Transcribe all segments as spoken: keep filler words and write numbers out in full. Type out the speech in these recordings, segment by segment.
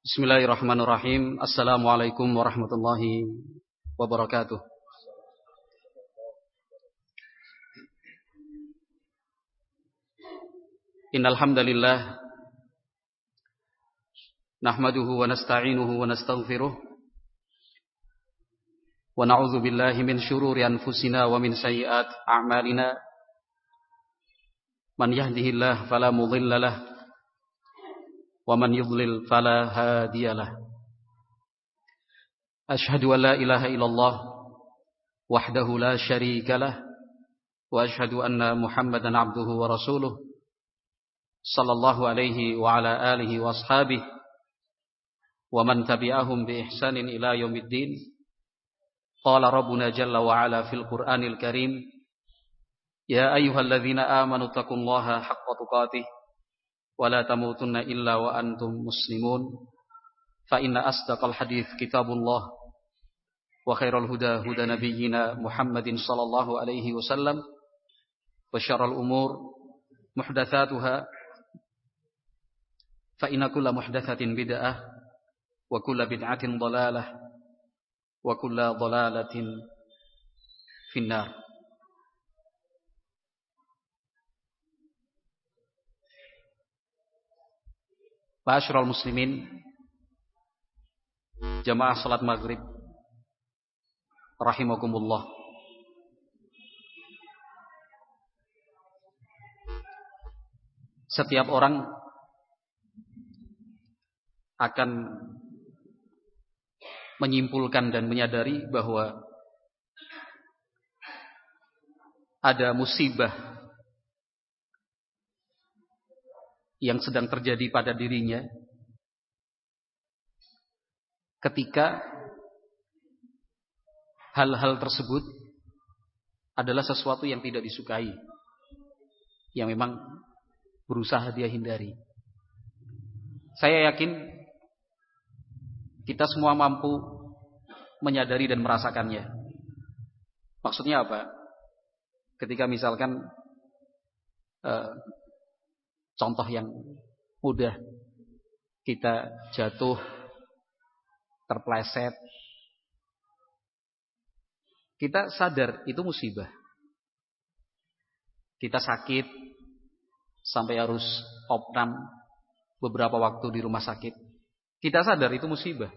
Bismillahirrahmanirrahim. Assalamualaikum warahmatullahi wabarakatuh. Innal hamdalillah nahmaduhu wa nasta'inuhu wa nastaghfiruh wa na'udzu billahi min shururi anfusina wa min sayyiati a'malina. Man yahdihillahu fala mudilla lahu wa man yudlil fala hadiyalah. Asyhadu an la ilaha illallah wahdahu la syarikalah wa asyhadu anna Muhammadan abduhu wa rasuluh sallallahu alaihi wa ala alihi wa ashabihi wa man tabi'ahum bi ihsanin ila yaumiddin. Qala rabbuna jalla wa ala fil Qur'anil Karim, ya ayyuhalladzina amanu taqullaha haqqa tuqatih ولا تموتن إلا وأنتم مسلمون فإن أصدق الحديث كتاب الله وخير الهدى هدى نبينا محمد صلى الله عليه وسلم وشر الأمور محدثاتها فإن كل محدثة بدعة وكل بدعة ضلالة وكل ضلالة في النار. Ma'asyiral muslimin, jamaah salat maghrib rahimakumullah. Setiap orang akan menyimpulkan dan menyadari bahwa ada musibah yang sedang terjadi pada dirinya ketika hal-hal tersebut adalah sesuatu yang tidak disukai, yang memang berusaha dia hindari. Saya yakin kita semua mampu menyadari dan merasakannya. Maksudnya apa? Ketika misalkan uh, contoh yang mudah, kita jatuh, terpleset, kita sadar itu musibah. Kita sakit sampai harus opnam beberapa waktu di rumah sakit, kita sadar itu musibah.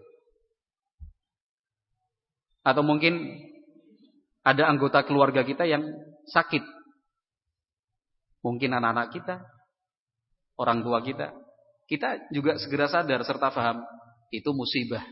Atau mungkin ada anggota keluarga kita yang sakit, mungkin anak-anak kita, orang tua kita, kita juga segera sadar serta paham itu musibah.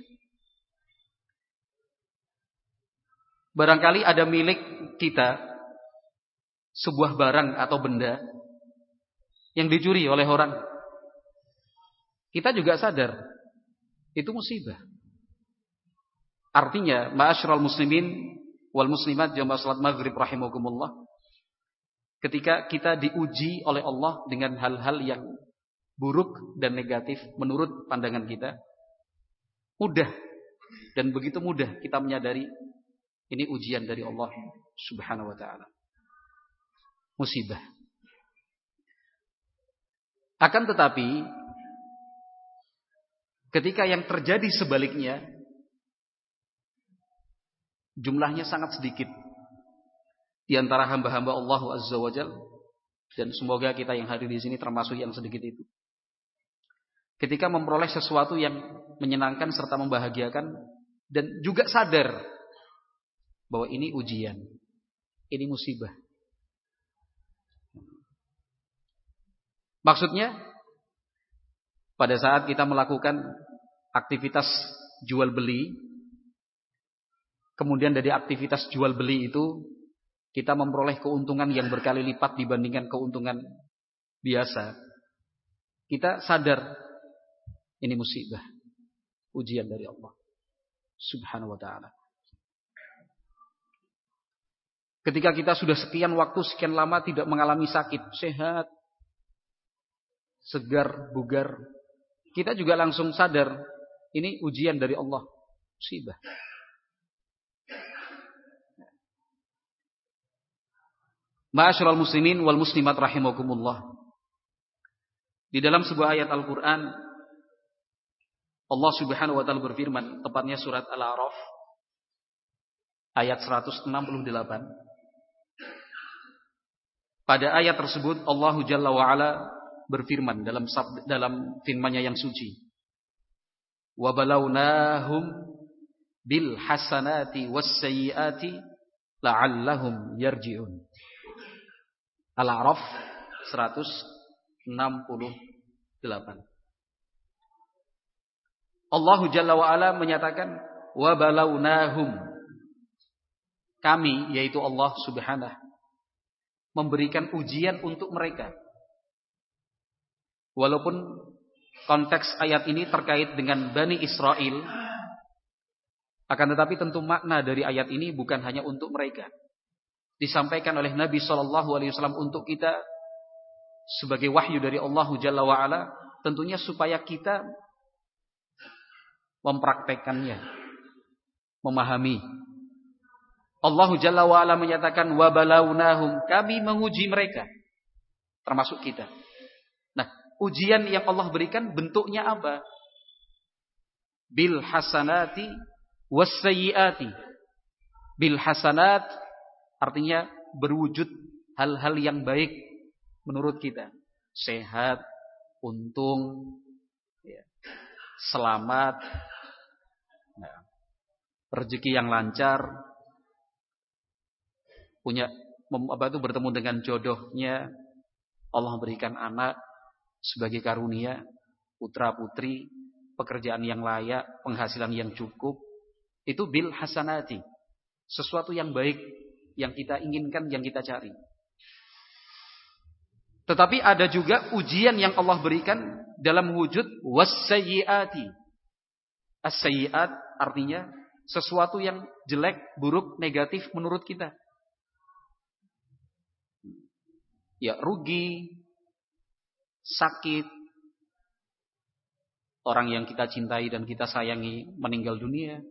Barangkali ada milik kita sebuah barang atau benda yang dicuri oleh orang, kita juga sadar itu musibah. Artinya, ma'asyiral muslimin wal muslimat jamaah salat maghrib rahimakumullah, ketika kita diuji oleh Allah dengan hal-hal yang buruk dan negatif menurut pandangan kita, mudah dan begitu mudah kita menyadari ini ujian dari Allah Subhanahu wa taala. Musibah. Akan tetapi ketika yang terjadi sebaliknya, jumlahnya sangat sedikit di antara hamba-hamba Allah Azza wa Jalla, dan semoga kita yang hadir di sini termasuk yang sedikit itu. Ketika memperoleh sesuatu yang menyenangkan serta membahagiakan dan juga sadar bahwa ini ujian, ini musibah. Maksudnya, pada saat kita melakukan aktivitas jual beli, kemudian dari aktivitas jual beli itu kita memperoleh keuntungan yang berkali lipat dibandingkan keuntungan biasa, kita sadar ini musibah, ujian dari Allah Subhanahu wa ta'ala. Ketika kita sudah sekian waktu, sekian lama tidak mengalami sakit, sehat, segar, bugar, kita juga langsung sadar ini ujian dari Allah, musibah. Ma'asyiral muslimin wal muslimat rahimakumullah. Di dalam sebuah ayat Al-Qur'an Allah Subhanahu wa taala berfirman, tepatnya surat Al-A'raf ayat seratus enam puluh delapan. Pada ayat tersebut Allah Jalla wa Ala berfirman dalam sabda, dalam firman-Nya yang suci. Wa balawnahum bil hasanati was sayyiati la'allahum yarji'un. Al-A'raf seratus enam puluh delapan. Allah Jalla wa Ala menyatakan wa balawnahum, kami yaitu Allah Subhanahu memberikan ujian untuk mereka. Walaupun konteks ayat ini terkait dengan Bani Israel, akan tetapi tentu makna dari ayat ini bukan hanya untuk mereka. Disampaikan oleh Nabi shallallahu alaihi wasallam untuk kita sebagai wahyu dari Allah Jalla wa Ala, tentunya supaya kita mempraktekannya, memahami. Allah Jalla wa Ala menyatakan wa balawnahum, kami menguji mereka, termasuk kita. Nah, ujian yang Allah berikan bentuknya apa? Bil hasanati was sayyiati. Bil hasanat artinya berwujud hal-hal yang baik menurut kita. Sehat, untung, ya, selamat, nah, rezeki yang lancar, punya apa itu bertemu dengan jodohnya, Allah memberikan anak sebagai karunia, putra putri, pekerjaan yang layak, penghasilan yang cukup. Itu bil hasanati, sesuatu yang baik yang kita inginkan, yang kita cari. Tetapi ada juga ujian yang Allah berikan dalam wujud was-sayyiati. As-sayyiat artinya sesuatu yang jelek, buruk, negatif menurut kita. Ya, rugi, sakit, orang yang kita cintai dan kita sayangi meninggal dunia,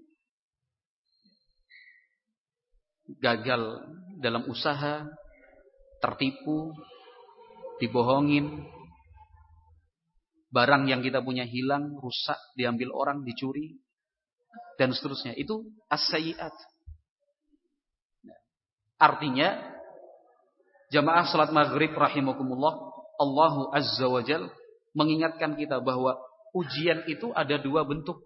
gagal dalam usaha, tertipu, dibohongin, barang yang kita punya hilang, rusak, diambil orang, dicuri, dan seterusnya. Itu as-sayyiat. Artinya, jamaah salat maghrib rahimakumullah, Allahu Azza wa Jal mengingatkan kita bahwa ujian itu ada dua bentuk.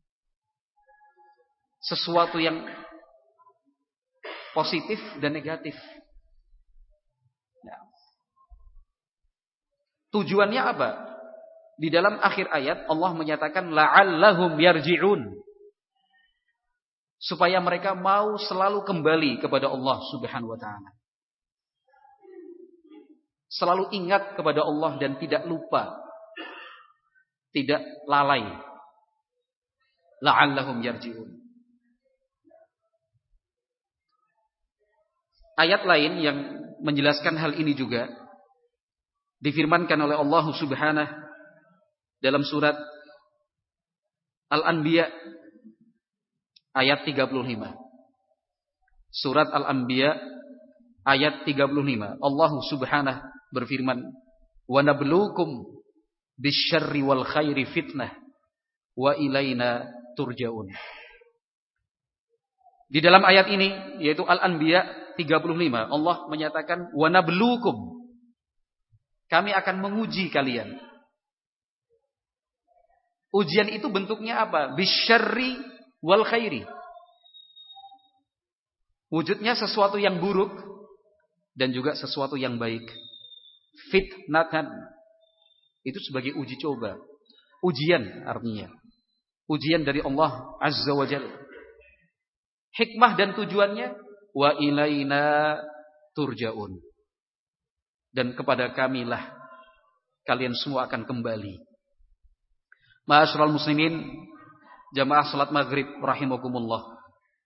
Sesuatu yang positif dan negatif. Nah, tujuannya apa? Di dalam akhir ayat Allah menyatakan la'allahum yarji'un, supaya mereka mau selalu kembali kepada Allah Subhanahu wa taala. Selalu ingat kepada Allah dan tidak lupa, tidak lalai. La'allahum yarji'un. Ayat lain yang menjelaskan hal ini juga difirmankan oleh Allah Subhanahu dalam surat Al-Anbiya ayat tiga puluh lima. Surat Al-Anbiya ayat tiga puluh lima. Allah Subhanahu berfirman, "Wa nabluukum bisyarri wal khairi fitnah wa ilaina turja'un." Di dalam ayat ini yaitu Al-Anbiya tiga puluh lima, Allah menyatakan wa nabluukum, kami akan menguji kalian. Ujian itu bentuknya apa? Bisyarri wal khairi. Wujudnya sesuatu yang buruk dan juga sesuatu yang baik. Fitnatan, itu sebagai uji coba, ujian artinya, ujian dari Allah Azza wa Jalla. Hikmah dan tujuannya wa ilaina turja'un, dan kepada kamilah kalian semua akan kembali. Ma'asyiral muslimin, jamaah salat maghrib rahimakumullah,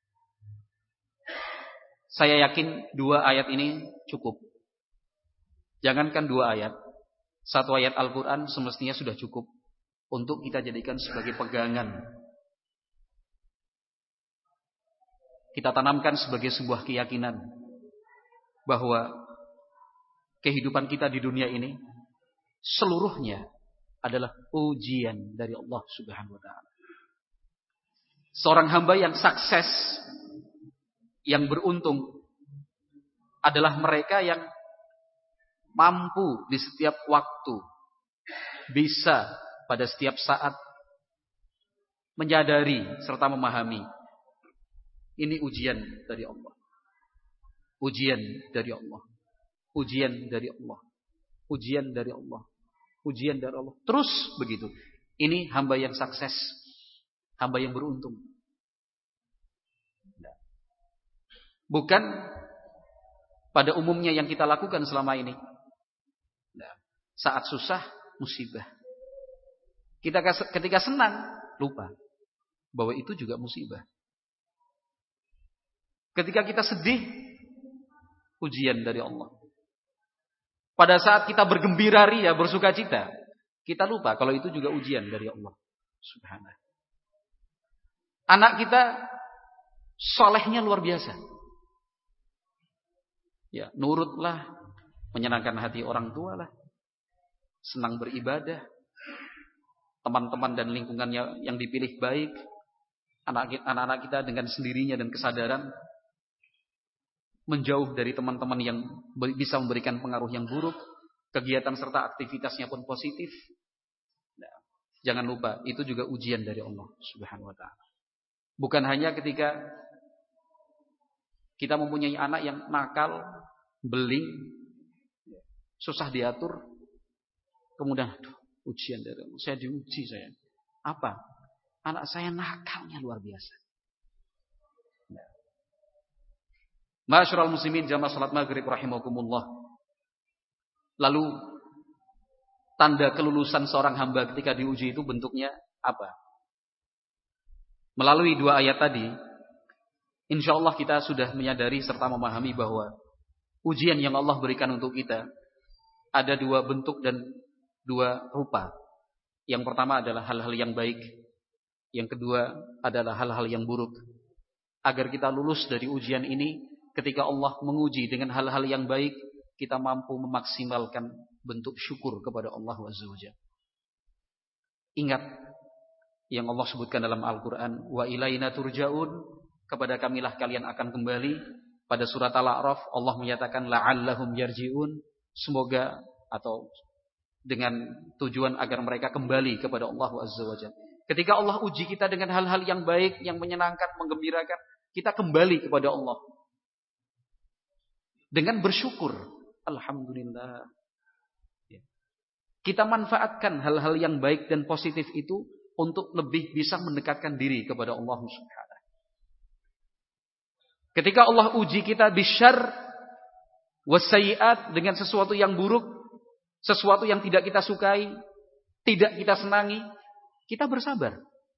saya yakin dua ayat ini cukup. Jangankan dua ayat, satu ayat Al-Quran semestinya sudah cukup untuk kita jadikan sebagai pegangan. Kita tanamkan sebagai sebuah keyakinan bahwa kehidupan kita di dunia ini seluruhnya adalah ujian dari Allah Subhanahu wa taala. Seorang hamba yang sukses, yang beruntung adalah mereka yang mampu di setiap waktu, bisa pada setiap saat menyadari serta memahami ini ujian dari Allah. Ujian dari Allah. Ujian dari Allah. Ujian dari Allah. Ujian dari Allah. Terus begitu. Ini hamba yang sukses. Hamba yang beruntung. Bukan pada umumnya yang kita lakukan selama ini. Saat susah, musibah. Kita ketika senang, lupa bahwa itu juga musibah. Ketika kita sedih, ujian dari Allah. Pada saat kita bergembira ria, bersuka cita, kita lupa kalau itu juga ujian dari Allah Subhanahu. Anak kita solehnya luar biasa. Ya, nurutlah, menyenangkan hati orang tua lah, senang beribadah, teman-teman dan lingkungannya yang dipilih baik, anak-anak kita dengan sendirinya dan kesadaran menjauh dari teman-teman yang bisa memberikan pengaruh yang buruk, kegiatan serta aktivitasnya pun positif. Nah, jangan lupa, itu juga ujian dari Allah Subhanahu wa taala. Bukan hanya ketika kita mempunyai anak yang nakal, beling, susah diatur, kemudian aduh, ujian dari Allah. Saya diuji saya. Apa? Anak saya nakalnya luar biasa. Ma'asyiral muslimin jamaah salat maghrib rahimakumullah. Lalu tanda kelulusan seorang hamba ketika diuji itu bentuknya apa? Melalui dua ayat tadi, insyaallah kita sudah menyadari serta memahami bahwa ujian yang Allah berikan untuk kita ada dua bentuk dan dua rupa. Yang pertama adalah hal-hal yang baik, yang kedua adalah hal-hal yang buruk. Agar kita lulus dari ujian ini, ketika Allah menguji dengan hal-hal yang baik, kita mampu memaksimalkan bentuk syukur kepada Allah Azza wa Jalla. Ingat yang Allah sebutkan dalam Al-Quran, wa ilaina turja'un, kepada kamilah kalian akan kembali. Pada surat Al-A'raf Allah menyatakan la'allahum yarji'un, semoga atau dengan tujuan agar mereka kembali kepada Allah Azza wa Jalla. Ketika Allah uji kita dengan hal-hal yang baik, yang menyenangkan, menggembirakan, kita kembali kepada Allah dengan bersyukur. Alhamdulillah. Kita manfaatkan hal-hal yang baik dan positif itu untuk lebih bisa mendekatkan diri kepada Allah Subhanahu. Ketika Allah uji kita bisyarr wassayiat, dengan sesuatu yang buruk, sesuatu yang tidak kita sukai, tidak kita senangi, kita bersabar.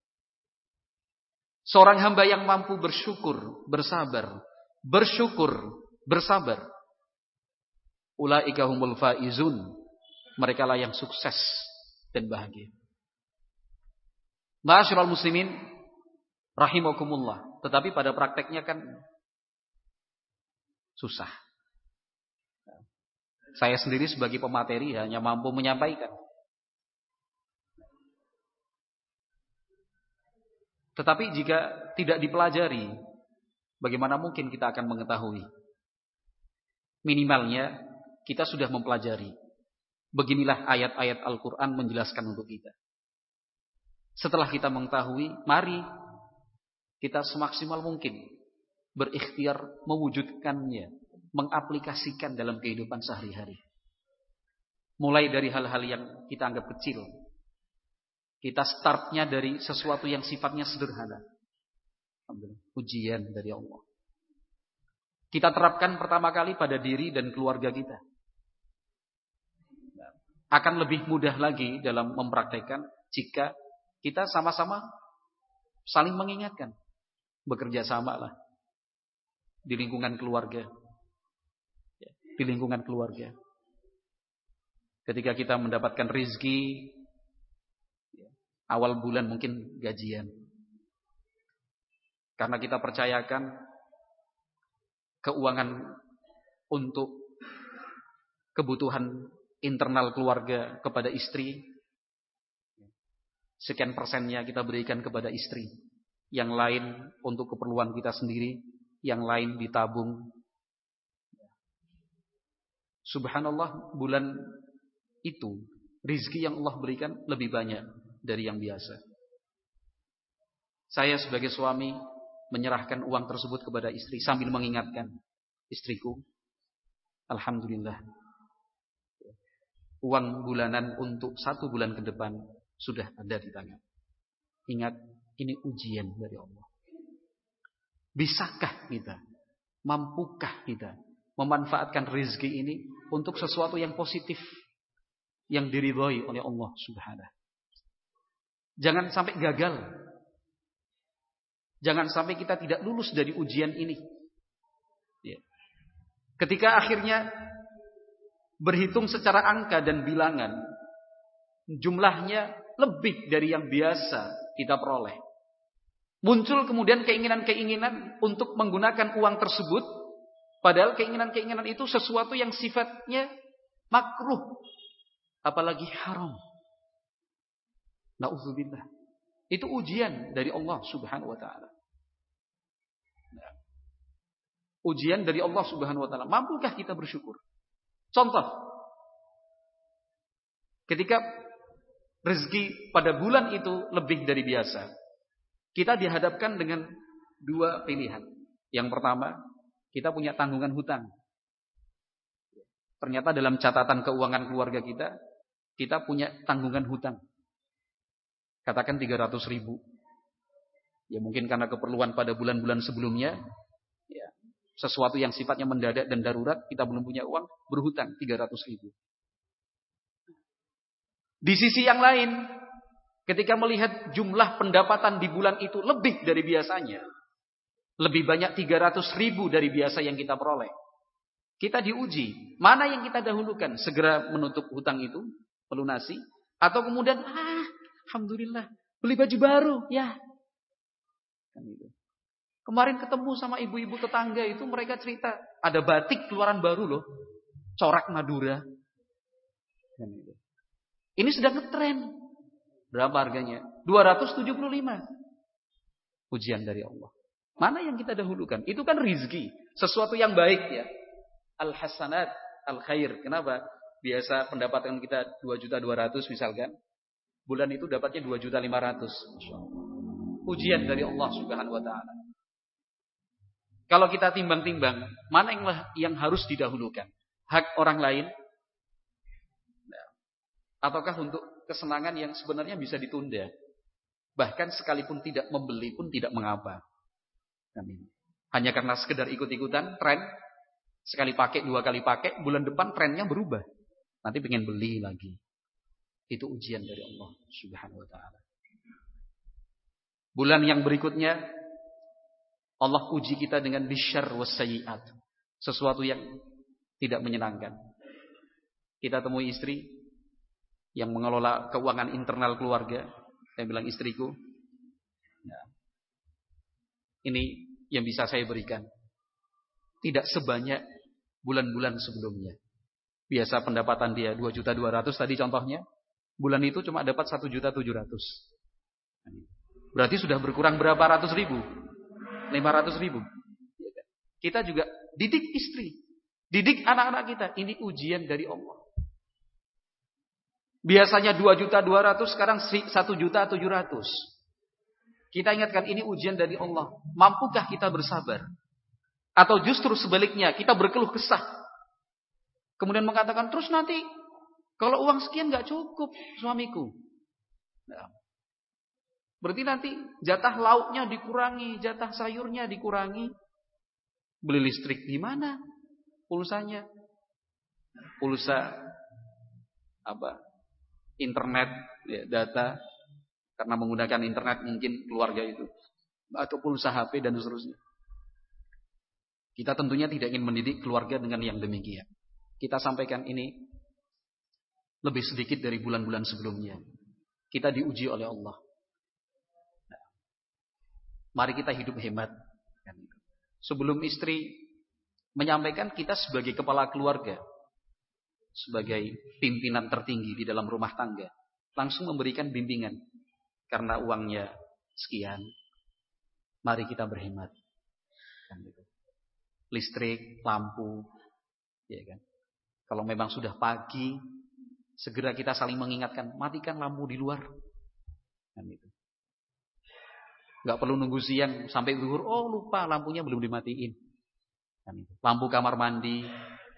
Seorang hamba yang mampu bersyukur, bersabar, bersyukur, bersabar, ulaika humul faizun, mereka lah yang sukses dan bahagia. Ma'asyiral muslimin rahimakumullah. Tetapi pada prakteknya kan susah. Saya sendiri sebagai pemateri hanya mampu menyampaikan. Tetapi jika tidak dipelajari, bagaimana mungkin kita akan mengetahui? Minimalnya kita sudah mempelajari. Beginilah ayat-ayat Al-Quran menjelaskan untuk kita. Setelah kita mengetahui, mari kita semaksimal mungkin berikhtiar mewujudkannya, mengaplikasikan dalam kehidupan sehari-hari. Mulai dari hal-hal yang kita anggap kecil. Kita startnya dari sesuatu yang sifatnya sederhana. Ujian dari Allah. Kita terapkan pertama kali pada diri dan keluarga kita. Akan lebih mudah lagi dalam mempraktekkan jika kita sama-sama saling mengingatkan. Bekerja sama lah. Di lingkungan keluarga. Di lingkungan keluarga. Ketika kita mendapatkan rizki, awal bulan mungkin gajian. Karena kita percayakan keuangan untuk kebutuhan internal keluarga kepada istri. Sekian persennya kita berikan kepada istri. yang lain untuk keperluan kita sendiri, yang lain ditabung. Subhanallah, bulan itu rizki yang Allah berikan lebih banyak dari yang biasa. Saya sebagai suami menyerahkan uang tersebut kepada istri sambil mengingatkan istriku, alhamdulillah, uang bulanan untuk satu bulan ke depan sudah ada di tangan. Ingat, ini ujian dari Allah. Bisakah kita, mampukah kita memanfaatkan rezeki ini untuk sesuatu yang positif, yang diridhoi oleh Allah Subhanahu. Jangan sampai gagal. Jangan sampai kita tidak lulus dari ujian ini. Ya. Ketika akhirnya berhitung secara angka dan bilangan, jumlahnya lebih dari yang biasa kita peroleh. Muncul kemudian keinginan-keinginan untuk menggunakan uang tersebut, padahal keinginan-keinginan itu sesuatu yang sifatnya makruh, apalagi haram. Na'udzubillah. Itu ujian dari Allah Subhanahu wa taala. Nah, ujian dari Allah Subhanahu wa taala. Mampukah kita bersyukur? Contoh, ketika rezeki pada bulan itu lebih dari biasa, kita dihadapkan dengan dua pilihan. Yang pertama, kita punya tanggungan hutang. Ternyata dalam catatan keuangan keluarga kita, kita punya tanggungan hutang. Katakan tiga ratus ribu. Ya mungkin karena keperluan pada bulan-bulan sebelumnya, ya, sesuatu yang sifatnya mendadak dan darurat, kita belum punya uang, berhutang tiga ratus ribu. Di sisi yang lain, ketika melihat jumlah pendapatan di bulan itu lebih dari biasanya, lebih banyak tiga ratus ribu dari biasa yang kita peroleh, kita diuji. Mana yang kita dahulukan? Segera menutup hutang itu, melunasi, atau kemudian, ah, alhamdulillah, beli baju baru, ya. Kan itu. Kemarin ketemu sama ibu-ibu tetangga itu, mereka cerita, ada batik keluaran baru loh, corak Madura. Kan itu. Ini sedang ngetren. Berapa harganya? dua ratus tujuh puluh lima. Ujian dari Allah. Mana yang kita dahulukan? Itu kan rizki, sesuatu yang baik ya. Al-hasanat, al-khair. Kenapa? Biasa pendapatan kita dua juta dua ratus misalkan. Bulan itu dapatnya dua juta lima ratus. Ujian dari Allah Subhanahu wa taala. Kalau kita timbang-timbang, mana yang, yang harus didahulukan? Hak orang lain? Ataukah untuk kesenangan yang sebenarnya bisa ditunda? Bahkan sekalipun tidak membeli pun tidak mengapa. Hanya karena sekedar ikut-ikutan tren, sekali pakai, dua kali pakai, bulan depan trennya berubah. Nanti pengen beli lagi. Itu ujian dari Allah Subhanahu wa taala. Bulan yang berikutnya Allah uji kita dengan bisyarr wassayiat. Sesuatu yang tidak menyenangkan. Kita temui istri yang mengelola keuangan internal keluarga. Saya bilang, istriku, nah, ini yang bisa saya berikan. Tidak sebanyak bulan-bulan sebelumnya. Biasa pendapatan dia dua juta dua ratus tadi contohnya. Bulan itu cuma dapat satu juta tujuh ratus. Berarti sudah berkurang berapa ratus ribu? lima ratus ribu. Kita juga didik istri. Didik anak-anak kita. Ini ujian dari Allah. Biasanya dua juta dua ratus, sekarang satu juta tujuh ratus. Kita ingatkan ini ujian dari Allah. Mampukah kita bersabar? Atau justru sebaliknya, kita berkeluh kesah. Kemudian mengatakan, terus nanti kalau uang sekian gak cukup suamiku. Nah, berarti nanti jatah lauknya dikurangi, jatah sayurnya dikurangi. Beli listrik di mana? Pulsanya. Pulsa apa? Internet, ya, data, karena menggunakan internet mungkin keluarga itu, atau pulsa H P dan seterusnya. Kita tentunya tidak ingin mendidik keluarga dengan yang demikian. Kita sampaikan ini lebih sedikit dari bulan-bulan sebelumnya. Kita diuji oleh Allah. Nah, mari kita hidup hemat. Sebelum istri menyampaikan, kita sebagai kepala keluarga, sebagai pimpinan tertinggi di dalam rumah tangga, langsung memberikan bimbingan. Karena uangnya sekian, Mari kita berhemat. Kan gitu. Listrik, lampu, ya kan. Kalau memang sudah pagi, segera kita saling mengingatkan, matikan lampu di luar. Kan gitu. Gak perlu nunggu siang sampai zuhur, oh lupa lampunya belum dimatiin. Kan gitu. Lampu kamar mandi,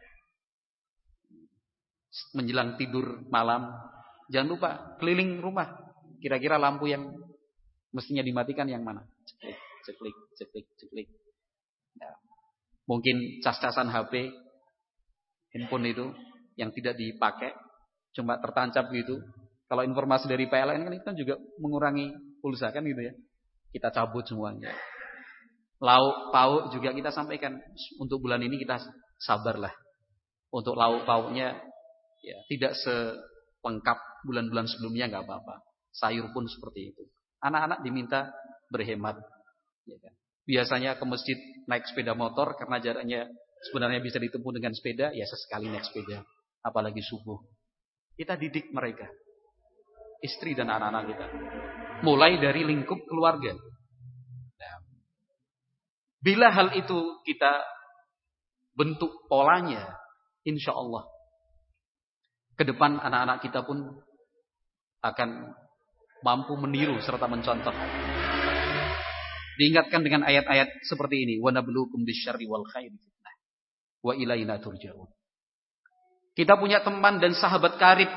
menjelang tidur malam, jangan lupa keliling rumah. Kira-kira lampu yang mestinya dimatikan yang mana? Ceklik, ceklik, ceklik, ceklik. Ya. Mungkin cas-casan H P, handphone itu yang tidak dipakai, cuma tertancap gitu. Kalau informasi dari P L N kan itu kan juga mengurangi pulsa kan gitu ya. Kita cabut semuanya. Lauk pauk juga kita sampaikan, untuk bulan ini kita sabarlah. Untuk lauk pauknya ya tidak selengkap bulan-bulan sebelumnya, nggak apa-apa. Sayur pun seperti itu. Anak-anak diminta berhemat. Ya kan? Biasanya ke masjid naik sepeda motor karena jaraknya sebenarnya bisa ditempuh dengan sepeda, ya sesekali naik sepeda. Apalagi subuh. Kita didik mereka, istri dan anak-anak kita. Mulai dari lingkup keluarga. Nah, bila hal itu kita bentuk polanya, insya Allah ke depan anak-anak kita pun akan mampu meniru serta mencontoh. Diingatkan dengan ayat-ayat seperti ini, wa nabluukum bisyarri wal khairi fitnah wa ilaina turja'un. Kita punya teman dan sahabat karib,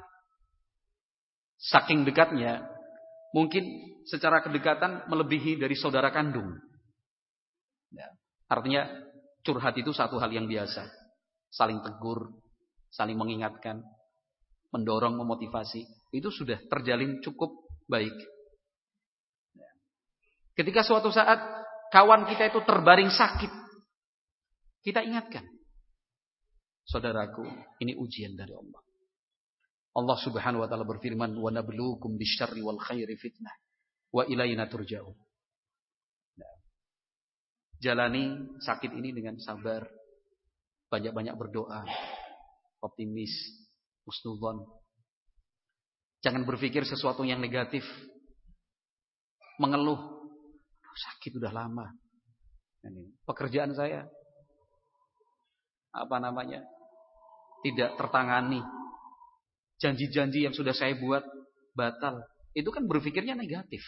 saking dekatnya, mungkin secara kedekatan melebihi dari saudara kandung. Ya, artinya curhat itu satu hal yang biasa. Saling tegur, saling mengingatkan, mendorong, memotivasi. Itu sudah terjalin cukup baik. Ya. Ketika suatu saat kawan kita itu terbaring sakit, kita ingatkan, saudaraku, ini ujian dari Allah. Allah Subhanahu wa taala berfirman, "Wa nabluukum bisyarri wal khairi fitnah wa ilaina turja'un." Nah, jalani sakit ini dengan sabar, banyak-banyak berdoa, optimis, husnudzon. Jangan berpikir sesuatu yang negatif, mengeluh, sakit udah lama. Pekerjaan saya apa namanya? tidak tertangani. Janji-janji yang sudah saya buat batal. Itu kan berpikirnya negatif.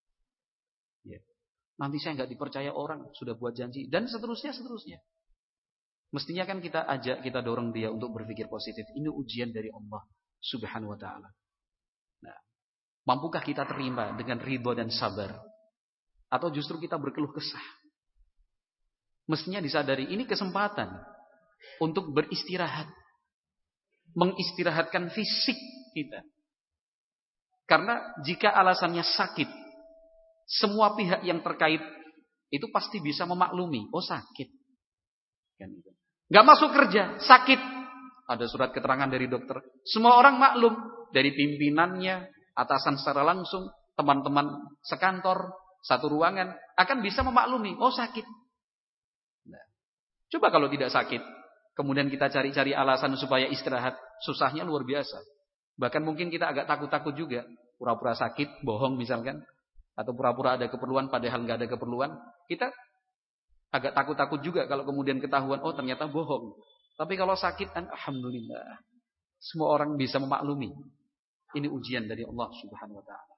Ya. Nanti saya nggak dipercaya orang, sudah buat janji dan seterusnya seterusnya. Mestinya kan kita ajak, kita dorong dia untuk berpikir positif. Ini ujian dari Allah Subhanahu wa taala. Nah, mampukah kita terima dengan ridho dan sabar? Atau justru kita berkeluh kesah? Mestinya disadari ini kesempatan untuk beristirahat. Mengistirahatkan fisik kita. Karena jika alasannya sakit, semua pihak yang terkait itu pasti bisa memaklumi. Oh sakit. Gak masuk kerja, sakit. Ada surat keterangan dari dokter. Semua orang maklum. Dari pimpinannya, atasan secara langsung, teman-teman sekantor, satu ruangan, akan bisa memaklumi. Oh sakit. Nah, coba kalau tidak sakit. Kemudian kita cari-cari alasan supaya istirahat. Susahnya luar biasa. Bahkan mungkin kita agak takut-takut juga. Pura-pura sakit, bohong misalkan. Atau pura-pura ada keperluan padahal nggak ada keperluan. Kita agak takut-takut juga kalau kemudian ketahuan. Oh ternyata bohong. Tapi kalau sakit, alhamdulillah. Semua orang bisa memaklumi. Ini ujian dari Allah Subhanahu wa taala.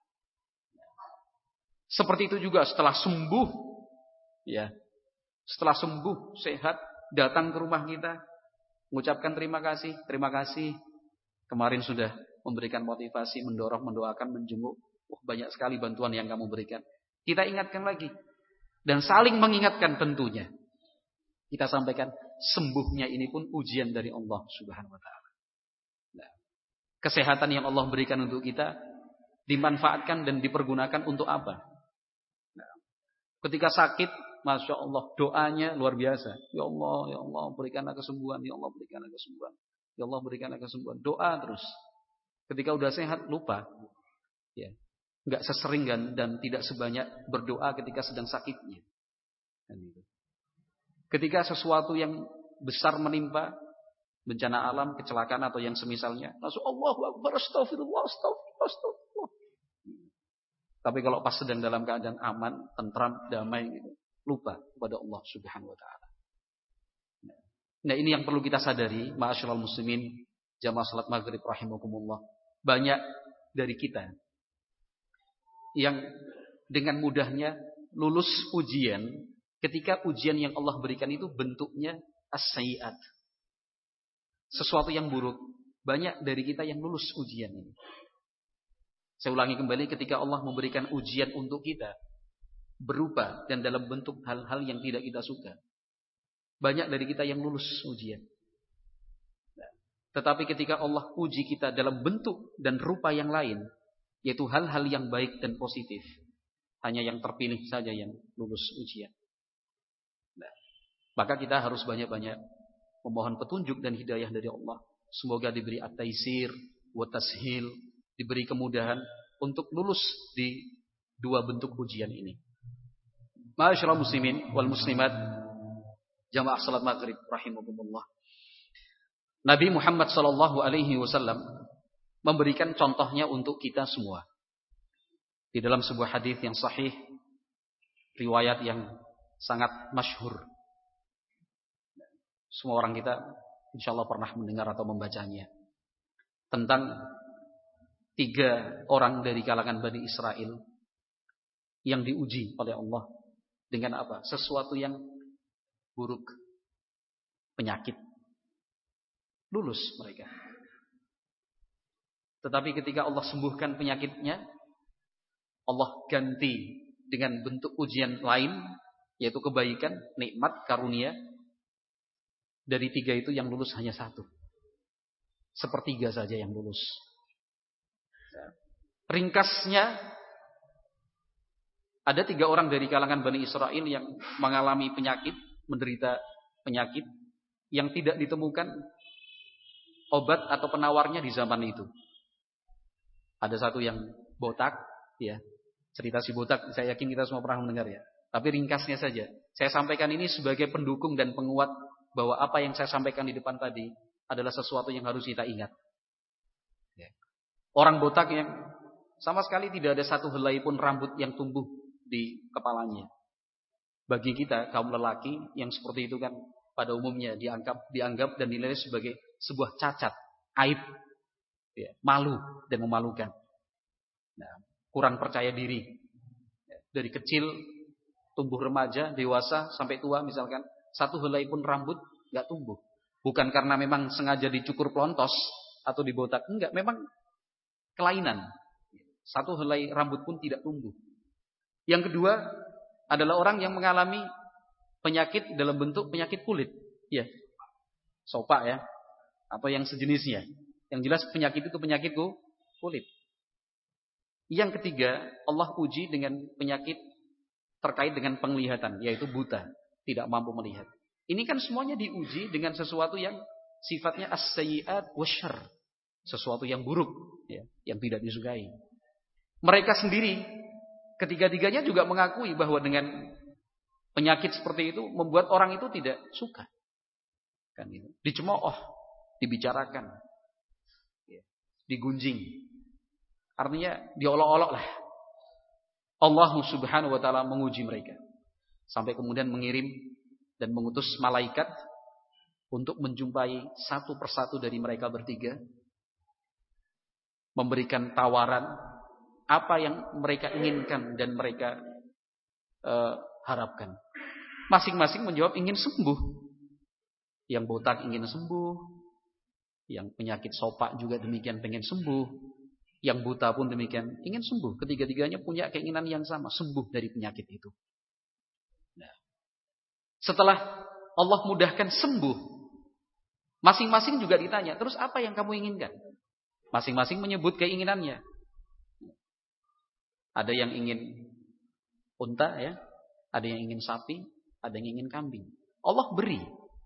Seperti itu juga setelah sembuh. Ya. Setelah sembuh, sehat. Datang ke rumah kita. Mengucapkan terima kasih, terima kasih. Kemarin sudah memberikan motivasi, mendorong, mendoakan, menjenguk. Oh, banyak sekali bantuan yang kamu berikan. Kita ingatkan lagi. Dan saling mengingatkan tentunya. Kita sampaikan, sembuhnya ini pun ujian dari Allah Subhanahu wa taala. Nah, kesehatan yang Allah berikan untuk kita, dimanfaatkan dan dipergunakan untuk apa? Nah, ketika sakit, Masya Allah, doanya luar biasa. Ya Allah, ya Allah, berikanlah kesembuhan. Ya Allah, berikanlah kesembuhan. Ya Allah, berikanlah kesembuhan. Doa terus. Ketika udah sehat, lupa. Ya, nggak sesering dan, dan tidak sebanyak berdoa ketika sedang sakitnya. Ketika sesuatu yang besar menimpa, bencana alam, kecelakaan atau yang semisalnya, langsung Allahu Akbar, astagfirullah, astagfirullah, astagfirullah. Tapi kalau pas sedang dalam keadaan aman, tentram, damai gitu, lupa kepada Allah Subhanahu wa taala. Nah, ini yang perlu kita sadari, ma'asyiral muslimin, jamaah salat maghrib rahimakumullah. Banyak dari kita yang dengan mudahnya lulus ujian ketika ujian yang Allah berikan itu bentuknya as-sayyi'at. Sesuatu yang buruk. Banyak dari kita yang lulus ujian ini. Saya ulangi kembali, ketika Allah memberikan ujian untuk kita berupa dan dalam bentuk hal-hal yang tidak kita suka, banyak dari kita yang lulus ujian. Tetapi ketika Allah uji kita dalam bentuk dan rupa yang lain, yaitu hal-hal yang baik dan positif, hanya yang terpilih saja yang lulus ujian. Nah, maka kita harus banyak-banyak memohon petunjuk dan hidayah dari Allah. Semoga diberi at-taisir wa tashil, diberi kemudahan untuk lulus di dua bentuk ujian ini. Ma'asyiral muslimin wal muslimat, jamaah salat maghrib rahimakumullah. Nabi Muhammad sallallahu alaihi wasallam memberikan contohnya untuk kita semua. Di dalam sebuah hadis yang sahih, riwayat yang sangat masyhur. Semua orang kita insyaallah pernah mendengar atau membacanya. Tentang tiga orang dari kalangan Bani Israel yang diuji oleh Allah dengan apa? Sesuatu yang buruk, penyakit. Lulus mereka. Tetapi ketika Allah sembuhkan penyakitnya, Allah ganti dengan bentuk ujian lain, yaitu kebaikan, nikmat, karunia. Dari tiga itu yang lulus hanya satu. Sepertiga saja yang lulus. Ringkasnya, ada tiga orang dari kalangan Bani Israel yang mengalami penyakit, menderita penyakit yang tidak ditemukan obat atau penawarnya di zaman itu. Ada satu yang botak, ya. Cerita si botak, saya yakin kita semua pernah mendengar ya. Tapi ringkasnya saja. Saya sampaikan ini sebagai pendukung dan penguat bahwa apa yang saya sampaikan di depan tadi adalah sesuatu yang harus kita ingat. Ya. Orang botak yang sama sekali tidak ada satu helai pun rambut yang tumbuh di kepalanya. Bagi kita kaum lelaki yang seperti itu kan pada umumnya dianggap dianggap dan dinilai sebagai sebuah cacat, aib, ya, malu dan memalukan. Nah, kurang percaya diri. Dari kecil tumbuh remaja, dewasa sampai tua misalkan, satu helai pun rambut enggak tumbuh. Bukan karena memang sengaja dicukur pelontos atau dibotak, enggak, memang kelainan. Satu helai rambut pun tidak tumbuh. Yang kedua adalah orang yang mengalami penyakit dalam bentuk penyakit kulit, ya, sopak ya, atau yang sejenisnya. Yang jelas penyakit itu penyakit kulit. Yang ketiga, Allah uji dengan penyakit terkait dengan penglihatan, yaitu buta, tidak mampu melihat. Ini kan semuanya diuji dengan sesuatu yang sifatnya as-sayyi'at wasyarr, sesuatu yang buruk, ya, yang tidak disukai. Mereka sendiri ketiga-tiganya juga mengakui bahwa dengan penyakit seperti itu membuat orang itu tidak suka. Kan itu. Dicemooh, dibicarakan, ya, digunjing. Artinya diolok-olok lah. Allah Subhanahu wa taala menguji mereka sampai kemudian mengirim dan mengutus malaikat untuk menjumpai satu persatu dari mereka bertiga, memberikan tawaran apa yang mereka inginkan dan mereka uh, harapkan. Masing-masing menjawab ingin sembuh. Yang botak ingin sembuh, yang penyakit sopak juga demikian pengen sembuh, yang buta pun demikian ingin sembuh. Ketiga-tiganya punya keinginan yang sama, sembuh dari penyakit itu. Nah, setelah Allah mudahkan sembuh, masing-masing juga ditanya, terus apa yang kamu inginkan? Masing-masing menyebut keinginannya. Ada yang ingin unta, ya, ada yang ingin sapi, ada yang ingin kambing. Allah beri.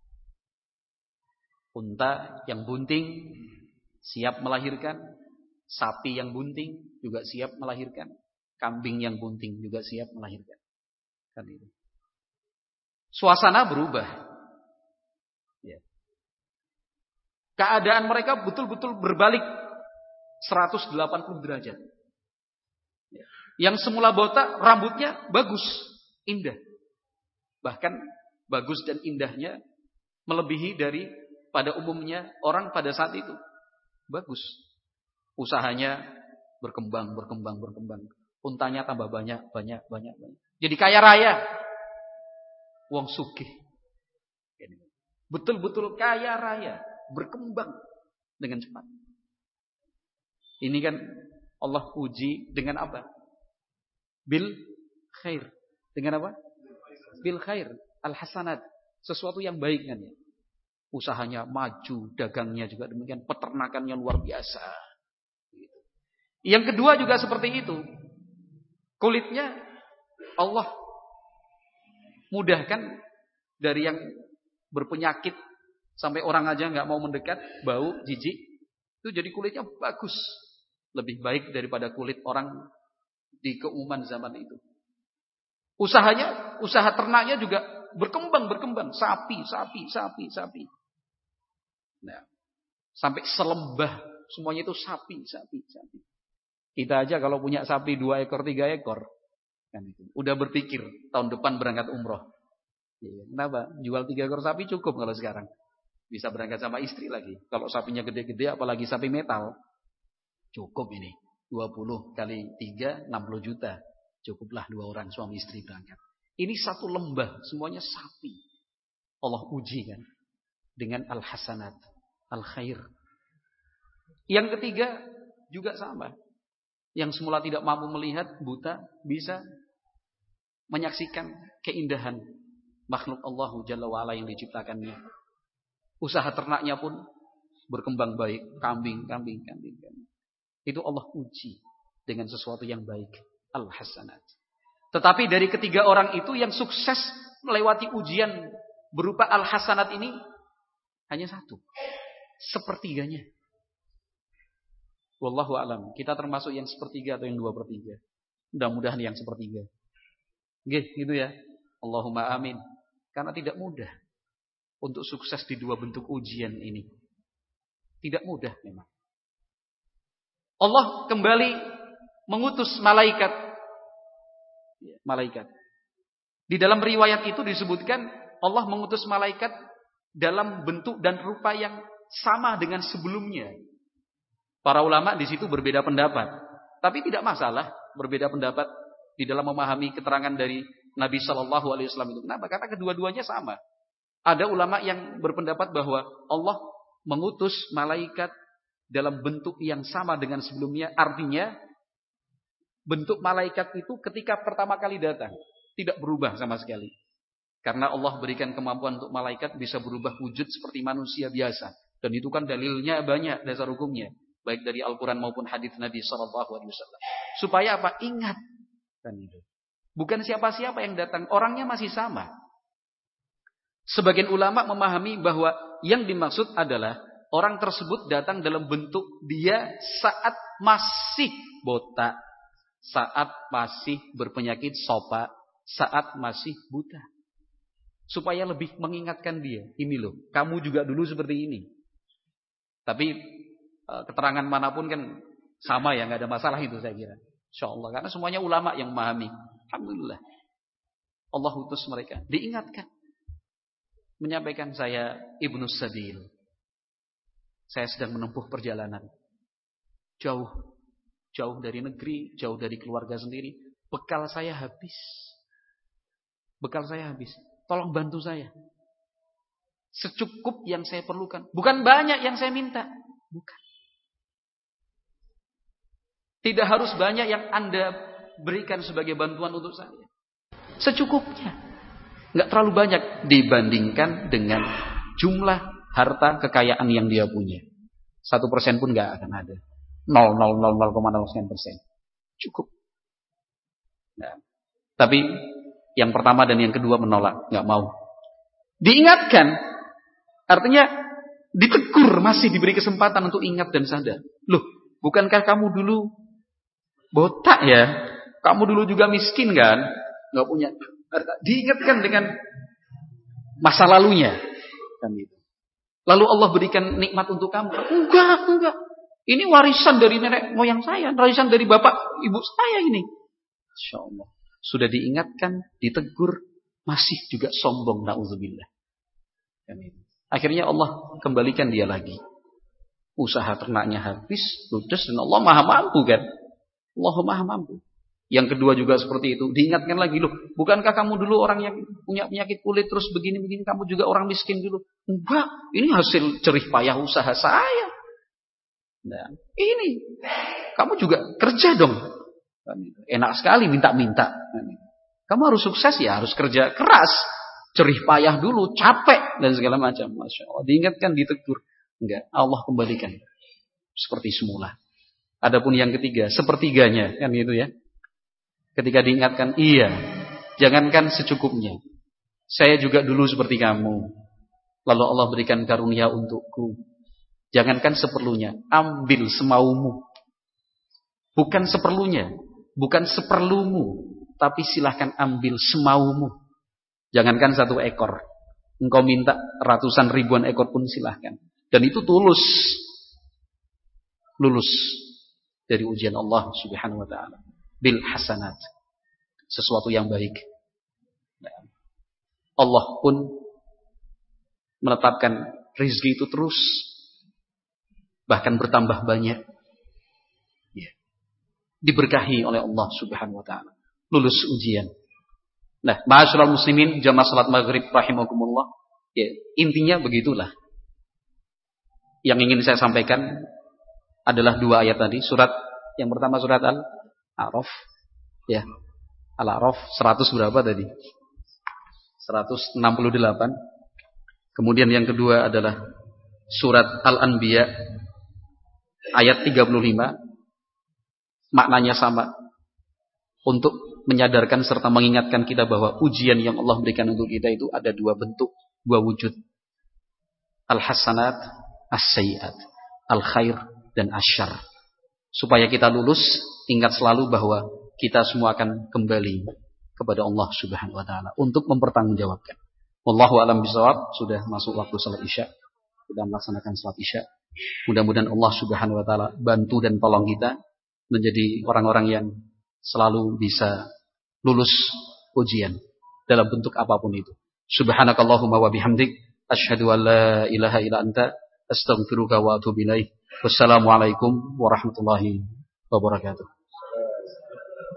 Unta yang bunting siap melahirkan, sapi yang bunting juga siap melahirkan, kambing yang bunting juga siap melahirkan. Kan itu. Suasana berubah. Ya. Keadaan mereka betul-betul berbalik seratus delapan puluh derajat. Ya. Yang semula botak, rambutnya bagus, indah. Bahkan bagus dan indahnya melebihi dari pada umumnya orang pada saat itu. Bagus. Usahanya berkembang, berkembang, berkembang. Untanya tambah banyak, banyak, banyak, banyak. Jadi kaya raya. Wong sugih. Betul-betul kaya raya. Berkembang dengan cepat. Ini kan Allah uji dengan apa? Bil khair. Dengan apa? Bil khair. Al-hasanat. Sesuatu yang baik kan ya. Usahanya maju, dagangnya juga demikian. Peternakannya luar biasa. Yang kedua juga seperti itu. Kulitnya Allah mudahkan dari yang berpenyakit sampai orang aja nggak mau mendekat, bau, jijik, itu jadi kulitnya bagus, lebih baik daripada kulit orang di keumuman zaman itu. Usahanya, usaha ternaknya juga berkembang, berkembang, sapi, sapi, sapi, sapi. Nah, sampai selembah semuanya itu sapi, sapi, sapi. Kita aja kalau punya sapi dua ekor, tiga ekor, kan itu. Udah berpikir tahun depan berangkat umroh. Kenapa? Jual tiga ekor sapi cukup kalau sekarang. Bisa berangkat sama istri lagi. Kalau sapinya gede-gede, apalagi sapi metal, cukup ini. dua puluh kali tiga, enam puluh juta. Cukuplah dua orang suami istri berangkat. Ini satu lembah, semuanya sapi. Allah uji kan dengan al-hasanat, al-khair. Yang ketiga juga sama. Yang semula tidak mampu melihat, buta, bisa menyaksikan keindahan makhluk Allah Jalla wa'ala yang diciptakannya. Usaha ternaknya pun berkembang baik. Kambing, kambing, kambing, kambing. Itu Allah uji dengan sesuatu yang baik. Al-hasanat. Tetapi dari ketiga orang itu yang sukses melewati ujian berupa al-hasanat ini hanya satu. Sepertiganya. Wallahu a'lam. Kita termasuk yang sepertiga atau yang dua per tiga. Mudah-mudahan yang sepertiga. Nggih, gitu ya. Allahumma amin. Karena tidak mudah untuk sukses di dua bentuk ujian ini. Tidak mudah memang. Allah kembali mengutus malaikat. Malaikat. Di dalam riwayat itu disebutkan Allah mengutus malaikat dalam bentuk dan rupa yang sama dengan sebelumnya. Para ulama di situ berbeda pendapat. Tapi tidak masalah berbeda pendapat di dalam memahami keterangan dari Nabi Shallallahu Alaihi Wasallam itu. Kenapa? Karena kedua-duanya sama. Ada ulama yang berpendapat bahwa Allah mengutus malaikat dalam bentuk yang sama dengan sebelumnya. Artinya bentuk malaikat itu ketika pertama kali datang tidak berubah sama sekali. Karena Allah berikan kemampuan untuk malaikat bisa berubah wujud seperti manusia biasa. Dan itu kan dalilnya banyak, dasar hukumnya. Baik dari Al-Quran maupun hadits Nabi Shallallahu Alaihi Wasallam. Supaya apa? Ingat. Kan itu. Bukan siapa-siapa yang datang. Orangnya masih sama. Sebagian ulama memahami bahwa yang dimaksud adalah orang tersebut datang dalam bentuk dia saat masih botak. Saat masih berpenyakit sopa. Saat masih buta. Supaya lebih mengingatkan dia. Ini loh. Kamu juga dulu seperti ini. Tapi keterangan manapun kan sama ya, nggak ada masalah itu saya kira. Insyaallah karena semuanya ulama yang memahami. Alhamdulillah. Allah utus mereka, diingatkan. Menyampaikan saya Ibnu Sabil. Saya sedang menempuh perjalanan. Jauh jauh dari negeri, jauh dari keluarga sendiri. Bekal saya habis. Bekal saya habis. Tolong bantu saya. Secukup yang saya perlukan. Bukan banyak yang saya minta. Bukan. Tidak harus banyak yang Anda berikan sebagai bantuan untuk saya. Secukupnya. Nggak terlalu banyak dibandingkan dengan jumlah harta kekayaan yang dia punya. Satu persen pun nggak akan ada. nol nol nol nol koma nol sekian persen. Cukup. Nah, tapi yang pertama dan yang kedua menolak. Nggak mau. Diingatkan. Artinya ditegur, masih diberi kesempatan untuk ingat dan sadar. Loh, bukankah kamu dulu botak ya? Kamu dulu juga miskin kan? Gak punya harta. Diingatkan dengan masa lalunya. Kan itu. Lalu Allah berikan nikmat untuk kamu. Enggak, enggak. Ini warisan dari nenek moyang saya. Warisan dari bapak ibu saya ini. Insya Allah. Sudah diingatkan, ditegur, masih juga sombong, na'udzubillah. Akhirnya Allah kembalikan dia lagi. Usaha ternaknya habis, ludes, dan Allah maha mampu kan. Allah maha mampu. Yang kedua juga seperti itu. Diingatkan lagi, loh, bukankah kamu dulu orang yang punya penyakit kulit terus begini-begini, kamu juga orang miskin dulu. Enggak, ini hasil jerih payah usaha saya. Nah, ini kamu juga kerja dong. Enak sekali minta-minta. Kamu harus sukses ya, harus kerja keras, jerih payah dulu, capek dan segala macam. Masya Allah. Diingatkan, ditegur. Enggak, Allah kembalikan seperti semula. Adapun yang ketiga, sepertiganya kan gitu ya. Ketika diingatkan, iya, jangankan secukupnya. Saya juga dulu seperti kamu. Lalu Allah berikan karunia untukku. Jangankan seperlunya, ambil semaumu. Bukan seperlunya, bukan seperlumu, tapi silahkan ambil semaumu. Jangankan satu ekor. Engkau minta ratusan ribuan ekor pun silahkan. Dan itu tulus. Lulus dari ujian Allah Subhanahu wa ta'ala. Bil hasanat. Sesuatu yang baik. Allah pun menetapkan rezeki itu terus. Bahkan bertambah banyak. Ya. Diberkahi oleh Allah Subhanahu wa ta'ala. Lulus ujian. Nah, ma'asyiral muslimin, jamaah salat maghrib rahimakumullah. Ya, intinya begitulah. Yang ingin saya sampaikan adalah dua ayat tadi. Surat yang pertama surat Al-A'raf. Ya. Al-A'raf seratus berapa tadi? seratus enam puluh delapan. Kemudian yang kedua adalah surat Al-Anbiya ayat tiga puluh lima. Maknanya sama. Untuk menyadarkan serta mengingatkan kita bahwa ujian yang Allah berikan untuk kita itu ada dua bentuk, dua wujud. Al-hasanat, as-sayyiat, al-khair dan asyar. Supaya kita lulus, ingat selalu bahwa kita semua akan kembali kepada Allah Subhanahu wa taala untuk mempertanggungjawabkan. Wallahu a'lam bishawab. Sudah masuk waktu salat Isya. Kita melaksanakan salat Isya. Mudah-mudahan Allah Subhanahu wa taala bantu dan tolong kita menjadi orang-orang yang selalu bisa lulus ujian dalam bentuk apapun itu. Subhanakallahumma wa bihamdik asyhadu an la ilaha illa anta astaghfiruka wa atubu ilaik. Wassalamualaikum warahmatullahi wabarakatuh.